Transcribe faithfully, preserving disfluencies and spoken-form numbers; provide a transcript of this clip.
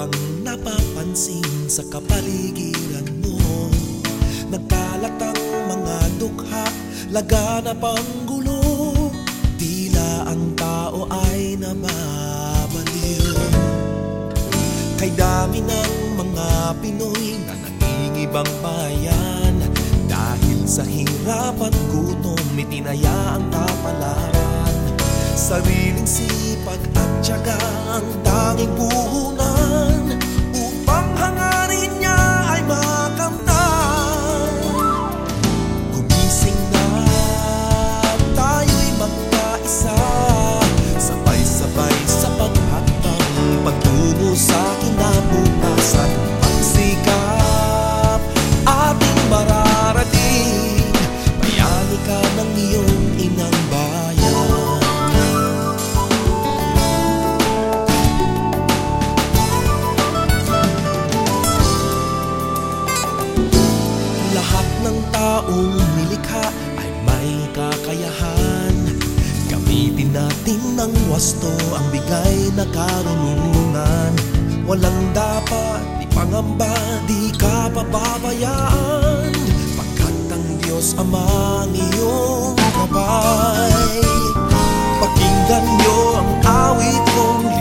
bang napapansin sa kapaligiran mo? Nagkalat ang mga dukha, laganap ang gulo, tila ang tao ay nababaliw. Kay dami ng mga Pinoy na nangingibang bayan, dahil sa hirap at gutom itinaya ang kapalaran. Sariling sipag at tiyaga ang tanging puhunan upang hangarin niya ay makamtan. Gumising na, tayo'y magkaisa, sabay-sabay sa paghakbang patungo sa kinabukasan. Pagsikap ating mararating, bayani ka ng iyong inang bayan. Lahat ng taong nilikha ay may kakayahan. Gamitin natin ng wasto ang bigay na karunungan. Walang dapat ipangamba, di ka pababayaan, pagkat ang Diyos Ama ang iyong gabay. Pakinggan niyo ang awit kong